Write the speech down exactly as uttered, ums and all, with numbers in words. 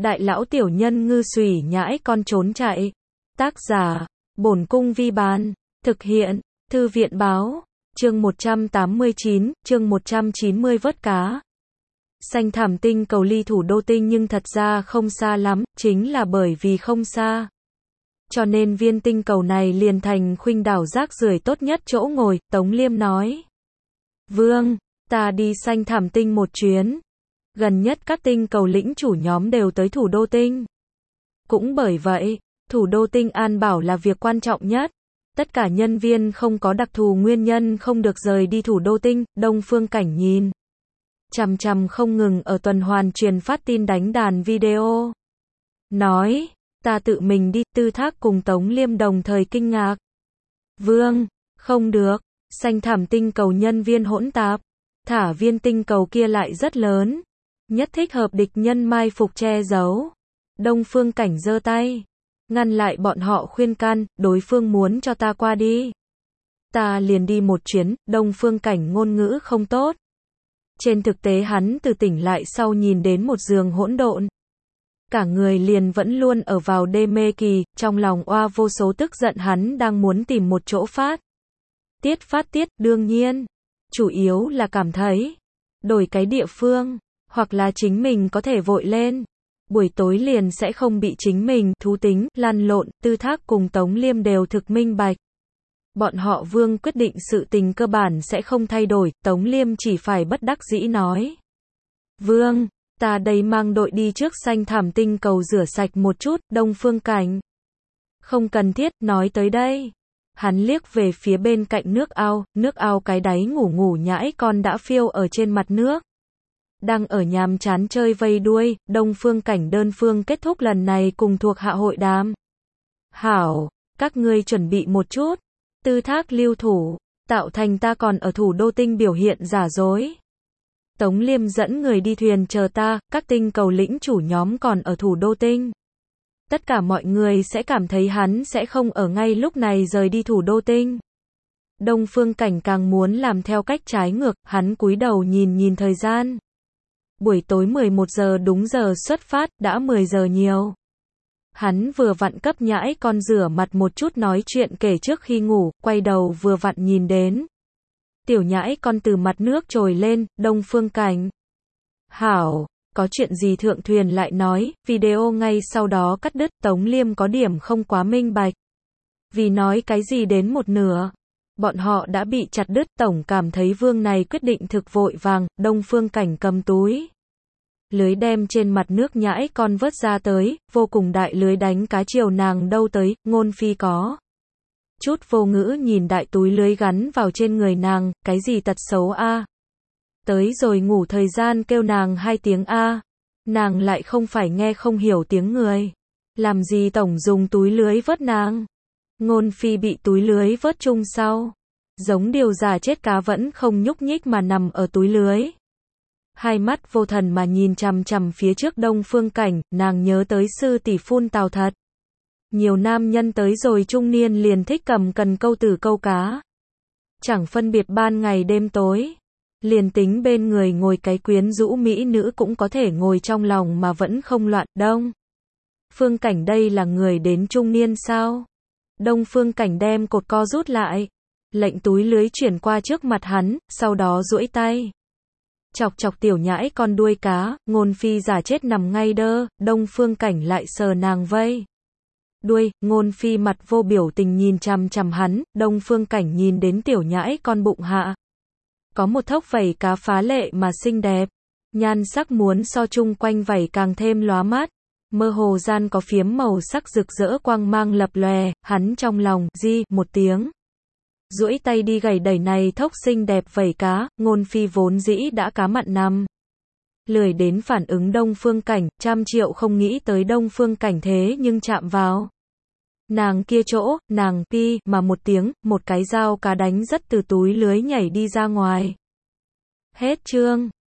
Đại lão tiểu nhân ngư xùy nhãi con trốn chạy. Tác giả, Bổn Cung Vi Bán. Thực hiện, Thư viện Báo. Chương một trăm tám mươi chín, chương một trăm chín mươi vớt cá. Xanh thảm tinh cầu ly thủ đô tinh nhưng thật ra không xa lắm, chính là bởi vì không xa. Cho nên viên tinh cầu này liền thành khuynh đảo rác rưởi tốt nhất chỗ ngồi, Tống Liêm nói. Vương, ta đi xanh thảm tinh một chuyến. Gần nhất các tinh cầu lĩnh chủ nhóm đều tới thủ đô tinh. Cũng bởi vậy, thủ đô tinh an bảo là việc quan trọng nhất. Tất cả nhân viên không có đặc thù nguyên nhân không được rời đi thủ đô tinh. Đông Phương Cảnh nhìn chằm chằm không ngừng ở tuần hoàn truyền phát tin đánh đàn video. Nói, ta tự mình đi. Tư Thác cùng Tống Liêm đồng thời kinh ngạc. Vương, không được, xanh thảm tinh cầu nhân viên hỗn tạp. Thả viên tinh cầu kia lại rất lớn. Nhất thích hợp địch nhân mai phục che giấu. Đông Phương Cảnh giơ tay ngăn lại bọn họ khuyên can, đối phương muốn cho ta qua đi. Ta liền đi một chuyến. Đông Phương Cảnh ngôn ngữ không tốt. Trên thực tế hắn từ tỉnh lại sau nhìn đến một giường hỗn độn. Cả người liền vẫn luôn ở vào đê mê kỳ, trong lòng oa vô số tức giận hắn đang muốn tìm một chỗ phát. Tiết phát tiết, đương nhiên. Chủ yếu là cảm thấy, đổi cái địa phương, hoặc là chính mình có thể vội lên. Buổi tối liền sẽ không bị chính mình, thú tính, lăn lộn. Tư Thác cùng Tống Liêm đều thực minh bạch. Bọn họ Vương quyết định sự tình cơ bản sẽ không thay đổi, Tống Liêm chỉ phải bất đắc dĩ nói. Vương, ta đây mang đội đi trước xanh thảm tinh cầu rửa sạch một chút. Đông Phương Cảnh. Không cần thiết, nói tới đây. Hắn liếc về phía bên cạnh nước ao, nước ao cái đáy ngủ ngủ nhãi con đã phiêu ở trên mặt nước. Đang ở nhàm chán chơi vây đuôi. Đông Phương Cảnh đơn phương kết thúc lần này cùng thuộc hạ hội đàm. Hảo, các ngươi chuẩn bị một chút. Tư Thác lưu thủ, tạo thành ta còn ở thủ đô tinh biểu hiện giả dối. Tống Liêm dẫn người đi thuyền chờ ta, các tinh cầu lĩnh chủ nhóm còn ở thủ đô tinh. Tất cả mọi người sẽ cảm thấy hắn sẽ không ở ngay lúc này rời đi thủ đô tinh. Đông Phương Cảnh càng muốn làm theo cách trái ngược, hắn cúi đầu nhìn nhìn thời gian. Buổi tối mười một giờ đúng giờ xuất phát, đã mười giờ nhiều. Hắn vừa vặn cấp nhãi con rửa mặt một chút nói chuyện kể trước khi ngủ, quay đầu vừa vặn nhìn đến. Tiểu nhãi con từ mặt nước trồi lên. Đông Phương Cảnh. Hảo, có chuyện gì thượng thuyền lại nói. Video ngay sau đó cắt đứt. Tống Liêm có điểm không quá minh bạch. Vì nói cái gì đến một nửa, bọn họ đã bị chặt đứt. Tổng cảm thấy Vương này quyết định thực vội vàng. Đông Phương Cảnh cầm túi lưới đem trên mặt nước nhãi con vớt ra tới, vô cùng đại lưới đánh cá chiều nàng đâu tới. Ngôn Phi có chút vô ngữ nhìn đại túi lưới gắn vào trên người nàng, cái gì tật xấu a? À? Tới rồi ngủ thời gian kêu nàng hai tiếng a, à? Nàng lại không phải nghe không hiểu tiếng người. Làm gì tổng dùng túi lưới vớt nàng? Ngôn Phi bị túi lưới vớt chung sau, giống điều già chết cá vẫn không nhúc nhích mà nằm ở túi lưới. Hai mắt vô thần mà nhìn chằm chằm phía trước Đông Phương Cảnh, nàng nhớ tới sư tỷ phun tào thật. Nhiều nam nhân tới rồi trung niên liền thích cầm cần câu từ câu cá. Chẳng phân biệt ban ngày đêm tối. Liền tính bên người ngồi cái quyến rũ mỹ nữ cũng có thể ngồi trong lòng mà vẫn không loạn. Đông Phương Cảnh đây là người đến trung niên sao? Đông Phương Cảnh đem cột co rút lại. Lệnh túi lưới chuyển qua trước mặt hắn, sau đó duỗi tay. Chọc chọc tiểu nhãi con đuôi cá. Ngôn Phi giả chết nằm ngay đơ. Đông Phương Cảnh lại sờ nàng vây đuôi. Ngôn Phi mặt vô biểu tình nhìn chằm chằm hắn. Đông Phương Cảnh nhìn đến tiểu nhãi con bụng hạ có một thốc vảy cá phá lệ mà xinh đẹp. Nhan sắc muốn so chung quanh vảy càng thêm lóa mắt. Mơ hồ gian có phiếm màu sắc rực rỡ quang mang lập lòe. Hắn trong lòng di một tiếng, duỗi tay đi gảy đẩy này thốc xinh đẹp vảy cá. Ngôn Phi vốn dĩ đã cá mặn nằm lười đến phản ứng Đông Phương Cảnh, trăm triệu không nghĩ tới Đông Phương Cảnh thế nhưng chạm vào nàng kia chỗ. Nàng ti mà một tiếng, một cái dao cá đánh rất từ túi lưới nhảy đi ra ngoài. Hết chương.